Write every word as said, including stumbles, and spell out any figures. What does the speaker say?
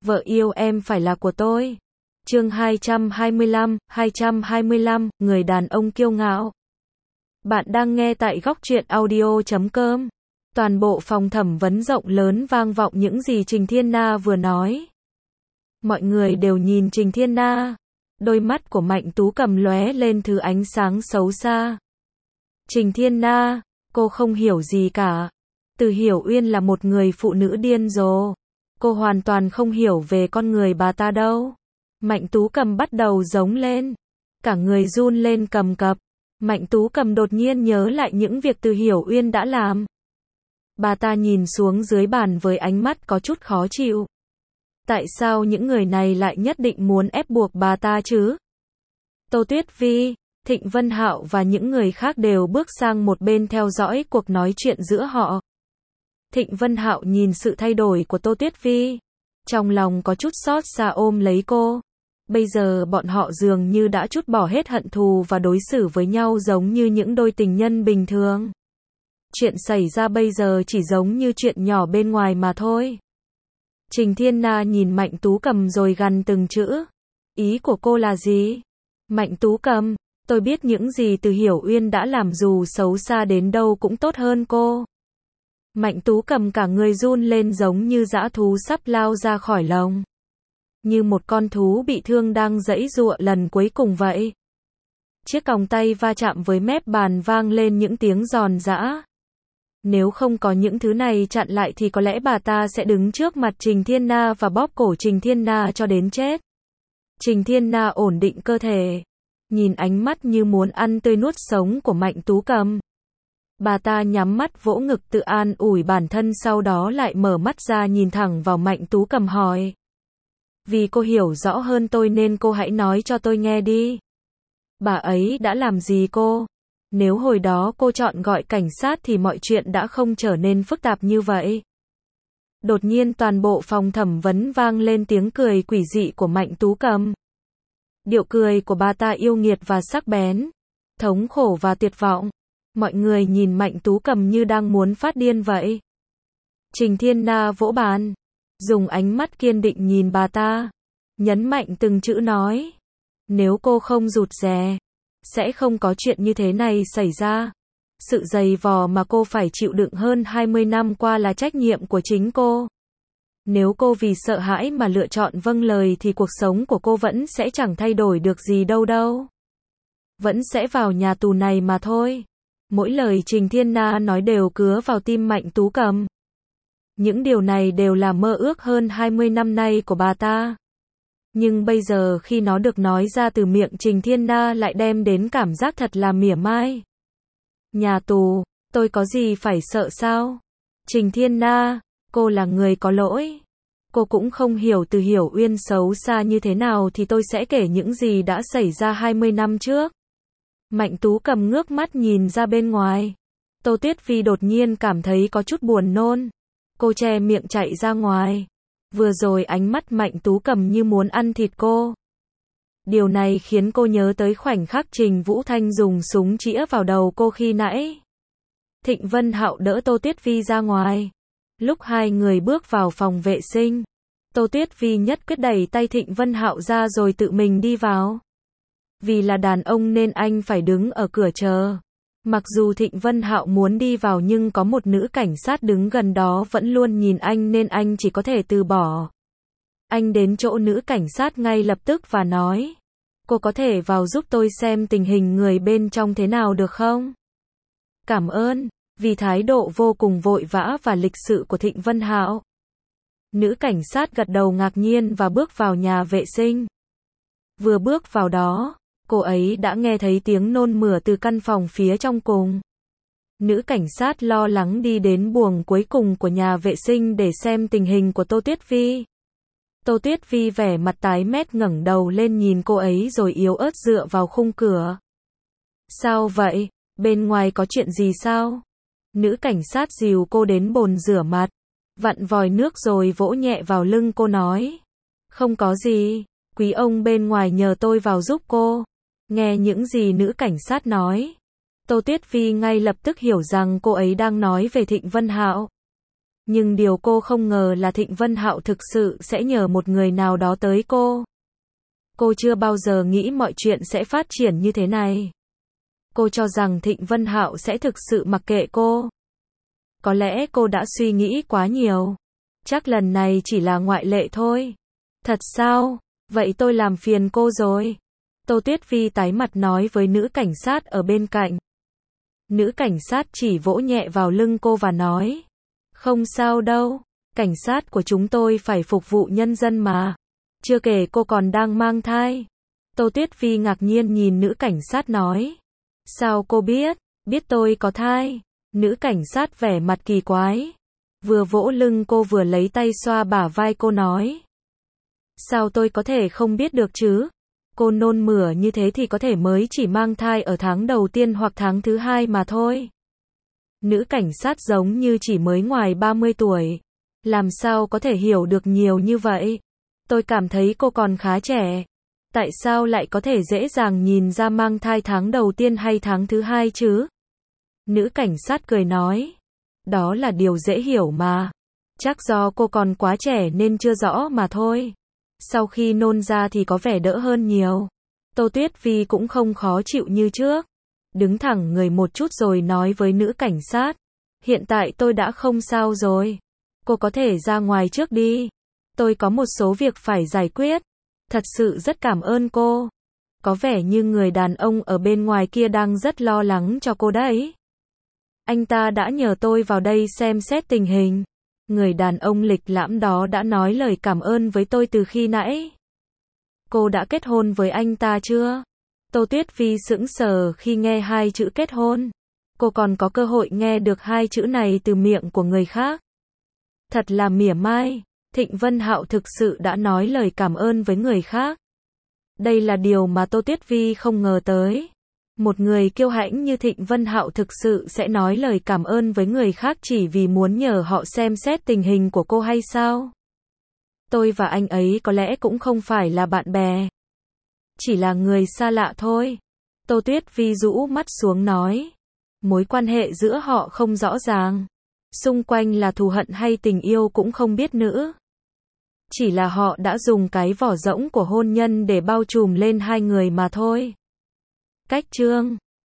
Vợ yêu em phải là của tôi. Chương hai trăm hai mươi lăm, hai trăm hai mươi lăm, người đàn ông kiêu ngạo. Bạn đang nghe tại góc truyện audio chấm com. Toàn bộ phòng thẩm vấn rộng lớn vang vọng những gì Trình Thiên Na vừa nói. Mọi người đều nhìn Trình Thiên Na. Đôi mắt của Mạnh Tú Cầm lóe lên thứ ánh sáng xấu xa. Trình Thiên Na, cô không hiểu gì cả. Từ Hiểu Uyên là một người phụ nữ điên rồ. Cô hoàn toàn không hiểu về con người bà ta đâu. Mạnh Tú Cầm bắt đầu giống lên. Cả người run lên cầm cập. Mạnh Tú Cầm đột nhiên nhớ lại những việc Từ Hiểu Uyên đã làm. Bà ta nhìn xuống dưới bàn với ánh mắt có chút khó chịu. Tại sao những người này lại nhất định muốn ép buộc bà ta chứ? Tô Tuyết Vi, Thịnh Vân Hạo và những người khác đều bước sang một bên theo dõi cuộc nói chuyện giữa họ. Thịnh Vân Hạo nhìn sự thay đổi của Tô Tuyết Vi. Trong lòng có chút xót xa ôm lấy cô. Bây giờ bọn họ dường như đã trút bỏ hết hận thù và đối xử với nhau giống như những đôi tình nhân bình thường. Chuyện xảy ra bây giờ chỉ giống như chuyện nhỏ bên ngoài mà thôi. Trình Thiên Na nhìn Mạnh Tú Cầm rồi gằn từng chữ. Ý của cô là gì? Mạnh Tú Cầm, tôi biết những gì Từ Hiểu Uyên đã làm dù xấu xa đến đâu cũng tốt hơn cô. Mạnh Tú Cầm cả người run lên giống như dã thú sắp lao ra khỏi lồng. Như một con thú bị thương đang giãy giụa lần cuối cùng vậy. Chiếc còng tay va chạm với mép bàn vang lên những tiếng giòn giã. Nếu không có những thứ này chặn lại thì có lẽ bà ta sẽ đứng trước mặt Trình Thiên Na và bóp cổ Trình Thiên Na cho đến chết. Trình Thiên Na ổn định cơ thể. Nhìn ánh mắt như muốn ăn tươi nuốt sống của Mạnh Tú Cầm. Bà ta nhắm mắt vỗ ngực tự an ủi bản thân, sau đó lại mở mắt ra nhìn thẳng vào Mạnh Tú Cầm hỏi. Vì cô hiểu rõ hơn tôi nên cô hãy nói cho tôi nghe đi. Bà ấy đã làm gì cô? Nếu hồi đó cô chọn gọi cảnh sát thì mọi chuyện đã không trở nên phức tạp như vậy. Đột nhiên toàn bộ phòng thẩm vấn vang lên tiếng cười quỷ dị của Mạnh Tú Cầm. Điệu cười của bà ta yêu nghiệt và sắc bén, thống khổ và tuyệt vọng. Mọi người nhìn Mạnh Tú Cầm như đang muốn phát điên vậy. Trình Thiên Na vỗ bàn, dùng ánh mắt kiên định nhìn bà ta, nhấn mạnh từng chữ nói. Nếu cô không rụt rè, sẽ không có chuyện như thế này xảy ra. Sự dày vò mà cô phải chịu đựng hơn hai mươi năm qua là trách nhiệm của chính cô. Nếu cô vì sợ hãi mà lựa chọn vâng lời thì cuộc sống của cô vẫn sẽ chẳng thay đổi được gì đâu đâu. Vẫn sẽ vào nhà tù này mà thôi. Mỗi lời Trình Thiên Na nói đều cứa vào tim Mạnh Tú Cầm. Những điều này đều là mơ ước hơn hai mươi năm nay của bà ta. Nhưng bây giờ khi nó được nói ra từ miệng Trình Thiên Na lại đem đến cảm giác thật là mỉa mai. Nhà tù, tôi có gì phải sợ sao? Trình Thiên Na, cô là người có lỗi. Cô cũng không hiểu Từ Hiểu Uyên xấu xa như thế nào thì tôi sẽ kể những gì đã xảy ra hai mươi năm trước. Mạnh Tú Cầm ngước mắt nhìn ra bên ngoài. Tô Tuyết Vi đột nhiên cảm thấy có chút buồn nôn. Cô che miệng chạy ra ngoài. Vừa rồi ánh mắt Mạnh Tú Cầm như muốn ăn thịt cô. Điều này khiến cô nhớ tới khoảnh khắc Trình Vũ Thanh dùng súng chĩa vào đầu cô khi nãy. Thịnh Vân Hạo đỡ Tô Tuyết Vi ra ngoài. Lúc hai người bước vào phòng vệ sinh, Tô Tuyết Vi nhất quyết đẩy tay Thịnh Vân Hạo ra rồi tự mình đi vào. Vì là đàn ông nên anh phải đứng ở cửa chờ. Mặc dù Thịnh Vân Hạo muốn đi vào nhưng có một nữ cảnh sát đứng gần đó vẫn luôn nhìn anh nên anh chỉ có thể từ bỏ. Anh đến chỗ nữ cảnh sát ngay lập tức và nói. Cô có thể vào giúp tôi xem tình hình người bên trong thế nào được không? Cảm ơn, vì thái độ vô cùng vội vã và lịch sự của Thịnh Vân Hạo. Nữ cảnh sát gật đầu ngạc nhiên và bước vào nhà vệ sinh. Vừa bước vào đó, cô ấy đã nghe thấy tiếng nôn mửa từ căn phòng phía trong cùng. Nữ cảnh sát lo lắng đi đến buồng cuối cùng của nhà vệ sinh để xem tình hình của Tô Tuyết Vi. Tô Tuyết Vi vẻ mặt tái mét ngẩng đầu lên nhìn cô ấy rồi yếu ớt dựa vào khung cửa. Sao vậy? Bên ngoài có chuyện gì sao? Nữ cảnh sát dìu cô đến bồn rửa mặt, vặn vòi nước rồi vỗ nhẹ vào lưng cô nói. Không có gì, quý ông bên ngoài nhờ tôi vào giúp cô. Nghe những gì nữ cảnh sát nói, Tô Tuyết Vi ngay lập tức hiểu rằng cô ấy đang nói về Thịnh Vân Hạo. Nhưng điều cô không ngờ là Thịnh Vân Hạo thực sự sẽ nhờ một người nào đó tới cô. Cô chưa bao giờ nghĩ mọi chuyện sẽ phát triển như thế này. Cô cho rằng Thịnh Vân Hạo sẽ thực sự mặc kệ cô. Có lẽ cô đã suy nghĩ quá nhiều. Chắc lần này chỉ là ngoại lệ thôi. Thật sao? Vậy tôi làm phiền cô rồi. Tô Tuyết Vi tái mặt nói với nữ cảnh sát ở bên cạnh. Nữ cảnh sát chỉ vỗ nhẹ vào lưng cô và nói. Không sao đâu. Cảnh sát của chúng tôi phải phục vụ nhân dân mà. Chưa kể cô còn đang mang thai. Tô Tuyết Vi ngạc nhiên nhìn nữ cảnh sát nói. Sao cô biết? Biết tôi có thai. Nữ cảnh sát vẻ mặt kỳ quái. Vừa vỗ lưng cô vừa lấy tay xoa bả vai cô nói. Sao tôi có thể không biết được chứ? Cô nôn mửa như thế thì có thể mới chỉ mang thai ở tháng đầu tiên hoặc tháng thứ hai mà thôi. Nữ cảnh sát giống như chỉ mới ngoài ba mươi tuổi. Làm sao có thể hiểu được nhiều như vậy? Tôi cảm thấy cô còn khá trẻ. Tại sao lại có thể dễ dàng nhìn ra mang thai tháng đầu tiên hay tháng thứ hai chứ? Nữ cảnh sát cười nói. Đó là điều dễ hiểu mà. Chắc do cô còn quá trẻ nên chưa rõ mà thôi. Sau khi nôn ra thì có vẻ đỡ hơn nhiều. Tô Tuyết Vi cũng không khó chịu như trước. Đứng thẳng người một chút rồi nói với nữ cảnh sát. Hiện tại tôi đã không sao rồi. Cô có thể ra ngoài trước đi. Tôi có một số việc phải giải quyết. Thật sự rất cảm ơn cô. Có vẻ như người đàn ông ở bên ngoài kia đang rất lo lắng cho cô đấy. Anh ta đã nhờ tôi vào đây xem xét tình hình. Người đàn ông lịch lãm đó đã nói lời cảm ơn với tôi từ khi nãy. Cô đã kết hôn với anh ta chưa? Tô Tuyết Vi sững sờ khi nghe hai chữ kết hôn. Cô còn có cơ hội nghe được hai chữ này từ miệng của người khác. Thật là mỉa mai. Thịnh Vân Hạo thực sự đã nói lời cảm ơn với người khác. Đây là điều mà Tô Tuyết Vi không ngờ tới. Một người kiêu hãnh như Thịnh Vân Hạo thực sự sẽ nói lời cảm ơn với người khác chỉ vì muốn nhờ họ xem xét tình hình của cô hay sao? Tôi và anh ấy có lẽ cũng không phải là bạn bè. Chỉ là người xa lạ thôi. Tô Tuyết Vi rũ mắt xuống nói. Mối quan hệ giữa họ không rõ ràng. Xung quanh là thù hận hay tình yêu cũng không biết nữa. Chỉ là họ đã dùng cái vỏ rỗng của hôn nhân để bao trùm lên hai người mà thôi. Cách chương